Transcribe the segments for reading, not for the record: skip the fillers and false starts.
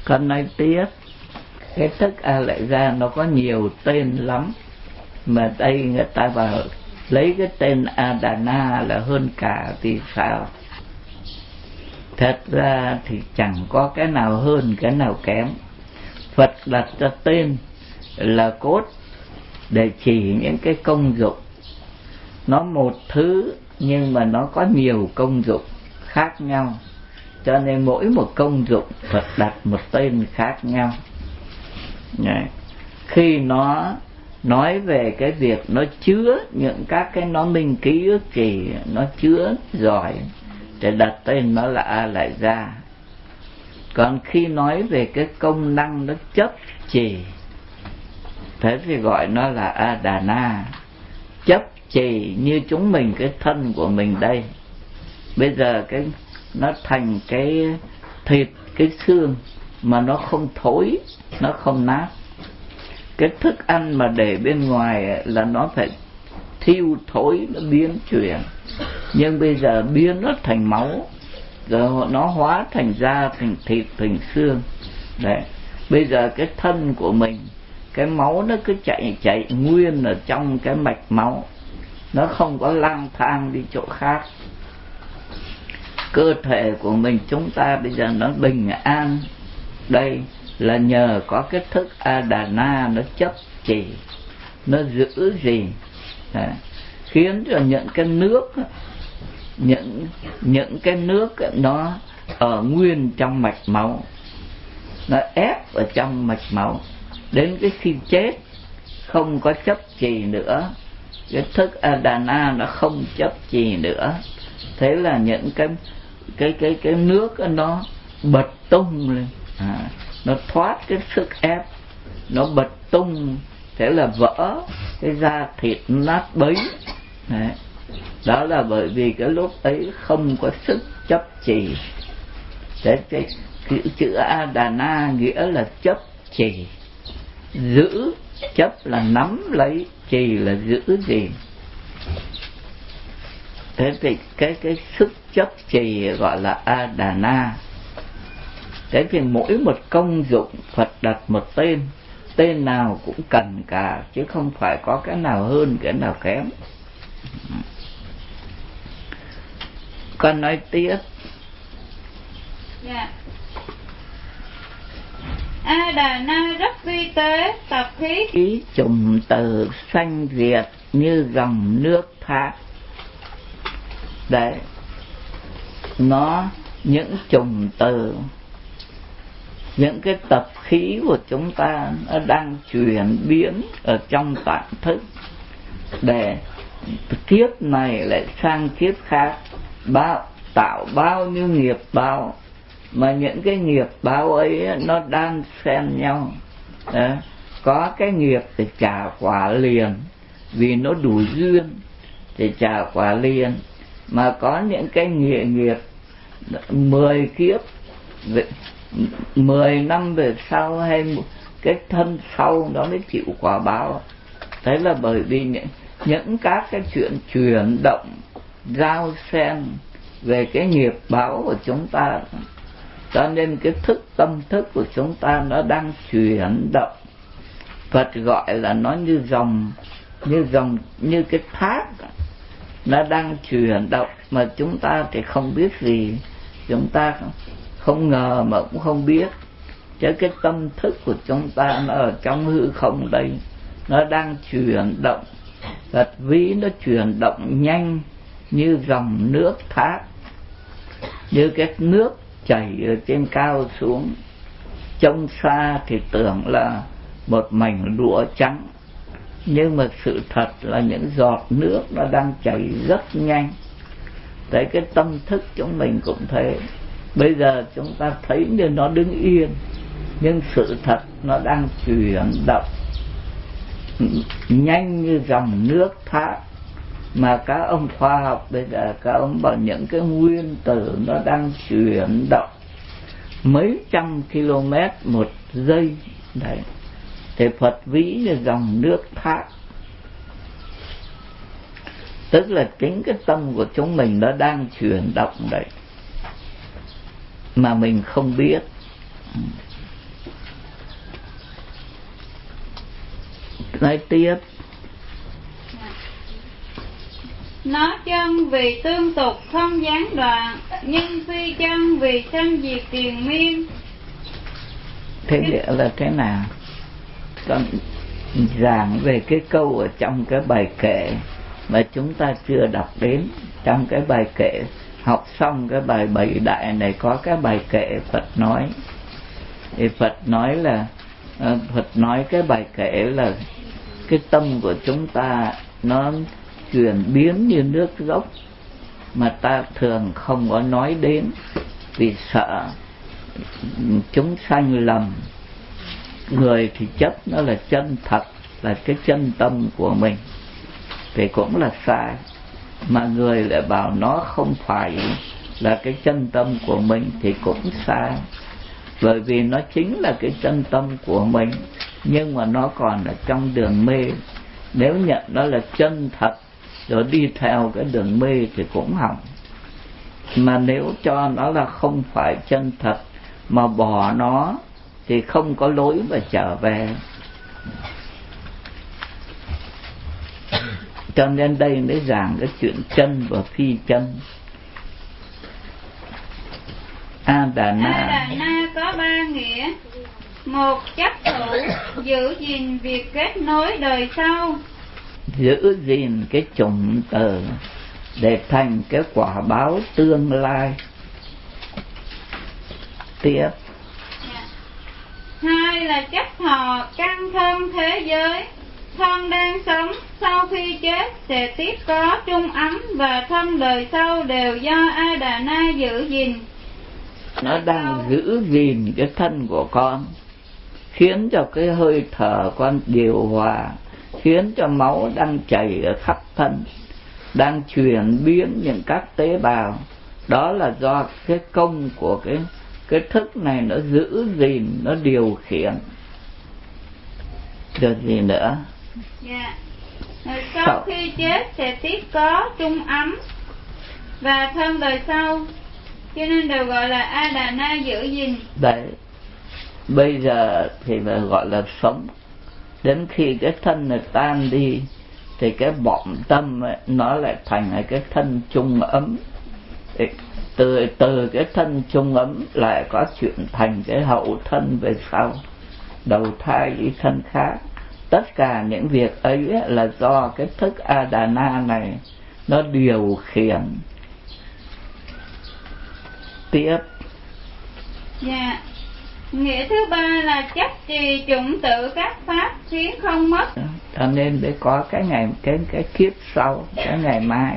Con nói tiếp, cái thức A Lại Gia nó có nhiều tên lắm, mà đây người ta bảo lấy cái tên Adana là hơn cả thì sao? Thật ra thì chẳng có cái nào hơn cái nào kém. Phật đặt ra tên là cốt để chỉ những cái công dụng. Nó một thứ nhưng mà nó có nhiều công dụng khác nhau, cho nên mỗi một công dụng Phật đặt một tên khác nhau. Khi nó nói về cái việc nó chứa những các cái nó minh ký ức trì, nó chứa giỏi, để đặt tên nó là A Lại Gia. Còn khi nói về cái công năng nó chấp trì, thế thì gọi nó là Adana. Chấp trì như chúng mình, cái thân của mình đây, bây giờ cái nó thành cái thịt, cái xương mà nó không thối, nó không nát. Cái thức ăn mà để bên ngoài là nó phải thiêu thối, nó biến chuyển. Nhưng bây giờ biến nó thành máu, rồi nó hóa thành da, thành thịt, thành xương. Đấy. Bây giờ cái thân của mình, cái máu nó cứ chạy nguyên ở trong cái mạch máu, nó không có lang thang đi chỗ khác. Cơ thể của mình chúng ta bây giờ nó bình an, đây là nhờ có cái thức Adana nó chấp trì, nó giữ gìn, khiến cho những cái nước, những cái nước nó ở nguyên trong mạch máu, nó ép ở trong mạch máu, đến cái khi chết không có chấp trì nữa, cái thức Adana nó không chấp trì nữa. Thế là những cái nước nó bật tung lên, nó thoát cái sức ép, nó bật tung, thế là vỡ cái da thịt nát bấy. Đấy. Đó là bởi vì cái lúc ấy không có sức chấp trì. Thế cái chữ Adana nghĩa là chấp trì, giữ. Chấp là nắm lấy, trì là giữ gìn. Thế thì cái sức chấp trì gọi là Adana. Thế thì mỗi một công dụng Phật đặt một tên, tên nào cũng cần cả, chứ không phải có cái nào hơn cái nào kém. Con nói tiếp. Dạ. Adana rất vi tế, tập khí Ý trùng từ sanh diệt như dòng nước thác. Đấy, nó những trùng từ, những cái tập khí của chúng ta nó đang chuyển biến ở trong tạng thức, để kiếp này lại sang kiếp khác tạo bao nhiêu nghiệp báo, mà những cái nghiệp báo ấy nó đan xen nhau. Đó. Có cái nghiệp để trả quả liền, vì nó đủ duyên để trả quả liền, mà có những cái nghiệp 10 kiếp, 10 năm về sau, hay cái thân sau nó mới chịu quả báo. Thế là bởi vì những các cái chuyện chuyển động giao xen về cái nghiệp báo của chúng ta, cho nên cái tâm thức của chúng ta nó đang chuyển động. Phật gọi là nó như dòng, như cái thác, nó đang chuyển động mà chúng ta thì không biết gì, chúng ta không ngờ mà cũng không biết. Chứ cái tâm thức của chúng ta nó ở trong hư không đây, nó đang chuyển động. Phật ví nó chuyển động nhanh như dòng nước thác, như cái nước chảy ở trên cao xuống. Trông xa thì tưởng là một mảnh lụa trắng, nhưng mà sự thật là những giọt nước nó đang chảy rất nhanh. Đấy, cái tâm thức chúng mình cũng thế. Bây giờ chúng ta thấy như nó đứng yên, nhưng sự thật nó đang chuyển động nhanh như dòng nước thác. Mà các ông khoa học bây giờ các ông bảo những cái nguyên tử nó đang chuyển động mấy trăm km một giây. Đấy, thì Phật ví như dòng nước thác, tức là chính cái tâm của chúng mình nó đang chuyển động đấy, mà mình không biết. Nói tiếp. Nó chân vì tương tục không gián đoạn, nhưng phi chân vì sanh diệt triền miên. Thế nghĩa là thế nào? Con giảng về cái câu ở trong cái bài kệ mà chúng ta chưa đọc đến. Trong cái bài kệ học xong cái bài 7 đại này có cái bài kệ Phật nói. Thì Phật nói là Phật nói cái bài kệ là cái tâm của chúng ta nó chuyển biến như nước dốc mà ta thường không có nói đến vì sợ chúng sanh lầm. Người thì chấp nó là chân thật, là cái chân tâm của mình thì cũng là sai, mà người lại bảo nó không phải là cái chân tâm của mình thì cũng sai, bởi vì nó chính là cái chân tâm của mình nhưng mà nó còn ở trong đường mê. Nếu nhận nó là chân thật rồi đi theo cái đường mê thì cũng hỏng, mà nếu cho nó là không phải chân thật mà bỏ nó thì không có lối mà trở về. Cho nên đây mới giảng cái chuyện chân và phi chân. A Đà Na có 3 nghĩa. Một, chấp thủ, giữ gìn việc kết nối đời sau. Giữ gìn cái chủng tử để thành cái quả báo tương lai. Tiếp. Hai là chấp thọ căn thân thế giới. Thân đang sống sau khi chết sẽ tiếp có trung ấm, và thân đời sau đều do A Đà Na giữ gìn. Nó đang giữ gìn cái thân của con, khiến cho cái hơi thở con điều hòa, khiến cho máu đang chảy ở khắp thân, đang chuyển biến những các tế bào. Đó là do cái công của cái thức này nó giữ gìn, nó điều khiển. Được gì nữa? Dạ. Rồi sau khi chết sẽ tiếp có trung ấm và thân đời sau, cho nên đều gọi là A Đà Na giữ gìn. Đấy, bây giờ thì phải gọi là sống. Đến khi cái thân này tan đi thì cái bọng tâm ấy, nó lại thành cái thân trung ấm. Từ cái thân trung ấm lại có chuyện thành cái hậu thân về sau, đầu thai đi thân khác. Tất cả những việc ấy là do cái thức A Đà Na này nó điều khiển. Tiếp. Dạ. Nghĩa thứ 3 là chấp trì chủng tử các pháp khiến không mất. Cho nên để có cái ngày cái kiếp sau, cái ngày mai.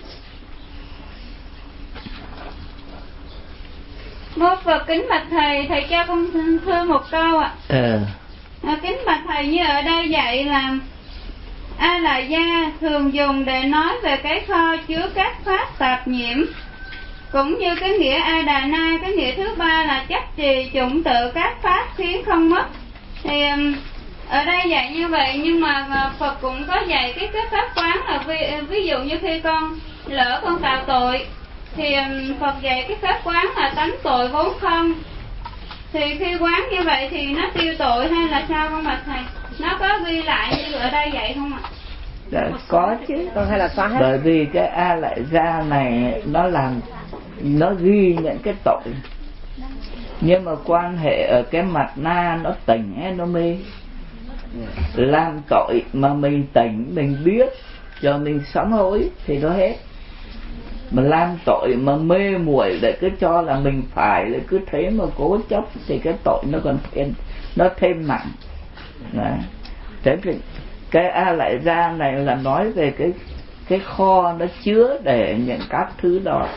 Mô Phật kính bạch thầy, thầy cho con thưa một câu ạ. Kính bạch thầy, như ở đây dạy là A La Gia thường dùng để nói về cái kho chứa các pháp tạp nhiễm, cũng như cái nghĩa A Đà Na, cái nghĩa thứ 3 là chấp trì chủng tự các pháp khiến không mất. Thì ở đây dạy như vậy, nhưng mà Phật cũng có dạy cái pháp quán là ví dụ như khi con lỡ con tạo tội thì Phật dạy cái pháp quán là tánh tội vốn không. Thì khi quán như vậy thì nó tiêu tội hay là sao con bạch thầy? Nó có ghi lại như ở đây vậy không ạ? Đã, có chứ. Hay là xóa hết? Bởi vì cái A Lại Gia này nó ghi những cái tội, nhưng mà quan hệ ở cái mặt na nó tỉnh hay nó mê. Làm tội mà mình tỉnh, mình biết cho mình sám hối thì nó hết. Mà làm tội mà mê muội để cứ cho là mình phải, để cứ thế mà cố chấp thì cái tội nó còn thêm nặng. Đấy. Thế thì cái A Lại Gia này là nói về cái kho nó chứa để những các thứ đó.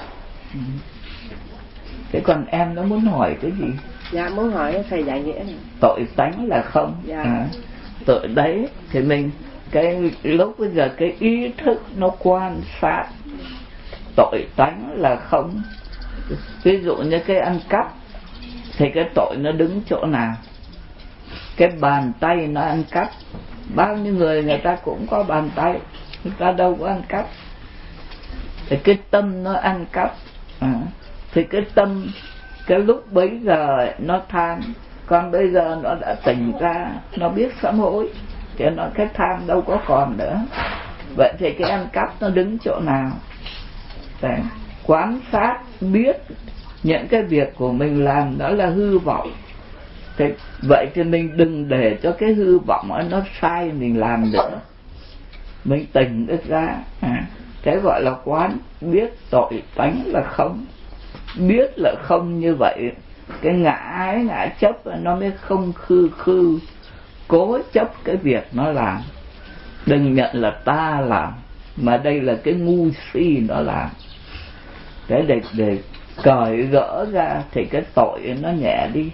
Thế còn em nó muốn hỏi cái gì? Dạ muốn hỏi thầy dạy nghĩa này. Tội tánh là không. Dạ. Tội đấy thì mình cái lúc bây giờ cái ý thức nó quan sát tội tánh là không. Ví dụ như cái ăn cắp thì cái tội nó đứng chỗ nào? Cái bàn tay nó ăn cắp. Bao nhiêu người ta cũng có bàn tay, người ta đâu có ăn cắp. Thì cái tâm nó ăn cắp. Thì cái tâm cái lúc bấy giờ nó than, còn bây giờ nó đã tỉnh ra, nó biết sám hối cho nó cái tham đâu có còn nữa. Vậy thì cái ăn cắp nó đứng chỗ nào? Đấy. Quan sát biết những cái việc của mình làm đó là hư vọng. Thế, vậy thì mình đừng để cho cái hư vọng ấy nó sai mình làm nữa. Mình tỉnh được ra. Cái gọi là quán biết tội tánh là không. Biết là không như vậy, cái ngã ái ngã chấp nó mới không khư cố chấp cái việc nó làm. Đừng nhận là ta làm, mà đây là cái ngu si nó làm. Cái để cởi gỡ ra thì cái tội nó nhẹ đi.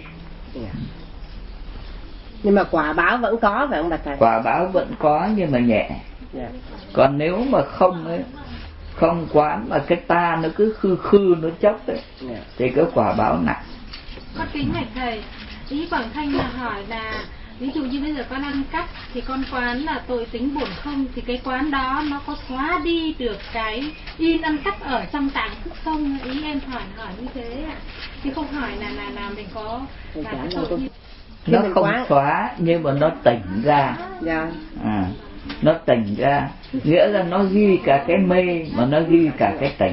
Nhưng mà quả báo vẫn có phải không bạch thầy? Quả báo vẫn có nhưng mà nhẹ. Còn nếu mà không ấy, không quán mà cái ta nó cứ khư nó chấp ấy, thì cái quả báo nặng. Con kính bạch thầy, ý Quảng Thanh là hỏi là ví dụ như bây giờ con ăn cắp thì con quán là tội tính bổn không, thì cái quán đó nó có xóa đi được cái in ăn cắp ở trong tạng thức không? Ý em hỏi như thế ạ. Chứ không hỏi là mình có là cái tội như... Nó không xóa nhưng mà nó tỉnh ra. Nó tỉnh ra, nghĩa là nó ghi cả cái mê mà nó ghi cả cái tỉnh.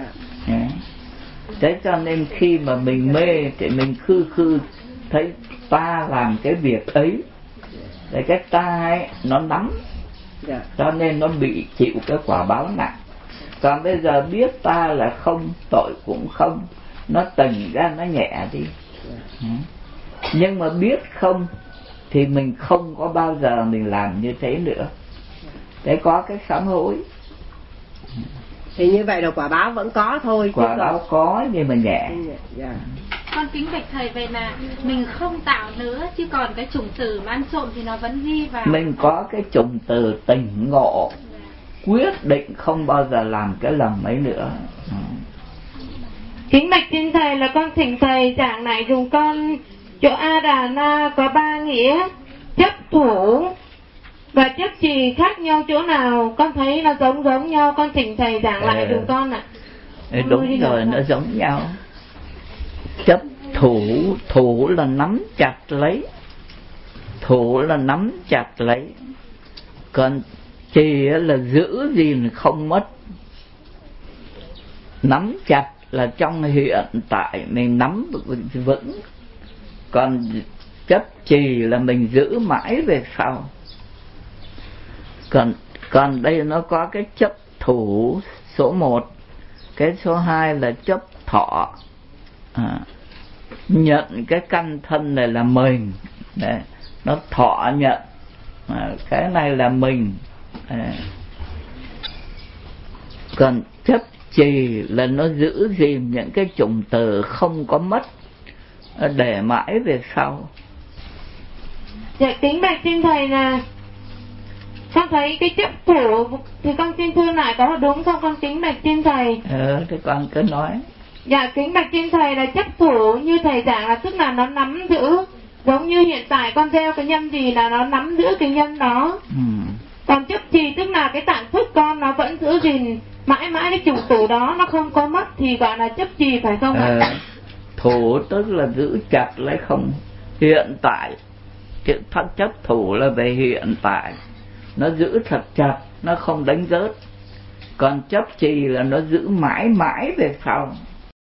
Thế cho nên khi mà mình mê thì mình khư thấy ta làm cái việc ấy, để cái ta ấy nó nắm, cho nên nó bị chịu cái quả báo nặng. Còn bây giờ biết ta là không, tội cũng không, nó tỉnh ra nó nhẹ đi. Nhưng mà biết không thì mình không có bao giờ mình làm như thế nữa. Để có cái sám hối. Thì như vậy là quả báo vẫn có thôi. Quả báo có nhưng mà nhẹ. Con kính bạch thầy, vậy là mình không tạo nữa, chứ còn cái chủng tử mà ăn trộm thì nó vẫn ghi vào. Mình có cái chủng tử tỉnh ngộ, quyết định không bao giờ làm cái lầm ấy nữa. Kính bạch thiên thầy, là con thỉnh thầy giảng lại dùng con chỗ A Đà Na có 3 nghĩa: chấp thủ và chấp trì khác nhau chỗ nào? Con thấy nó giống nhau, con thỉnh thầy giảng lại dùm con ạ. Đúng rồi, nó giống nhau. Chấp thủ là nắm chặt lấy, thủ là nắm chặt lấy, còn trì là giữ gìn không mất. Nắm chặt là trong hiện tại mình nắm vững, còn chấp trì là mình giữ mãi về sau. Còn đây nó có cái chấp thủ số 1, cái số 2 là chấp thọ. Nhận cái căn thân này là mình. Đấy, nó thọ nhận cái này là mình. Còn chấp trì là nó giữ gìn những cái chủng tử không có mất, để mãi về sau. Dạ kính bạch thiên thầy, là con thấy cái chấp thủ thì con xin thưa lại có đúng không con kính bạch thiên thầy? Thì con cứ nói. Dạ kính bạch thiên thầy, là chấp thủ như thầy giảng là tức là nó nắm giữ, giống như hiện tại con gieo cái nhân gì là nó nắm giữ cái nhân đó. Còn chấp trì tức là cái tạng thức con nó vẫn giữ gìn mãi mãi cái chủng tử đó, nó không có mất, thì gọi là chấp trì phải không ạ? Thủ tức là giữ chặt lấy không hiện tại. Chữ chấp thủ là về hiện tại, nó giữ thật chặt, nó không đánh rớt. Còn chấp trì là nó giữ mãi mãi về sau.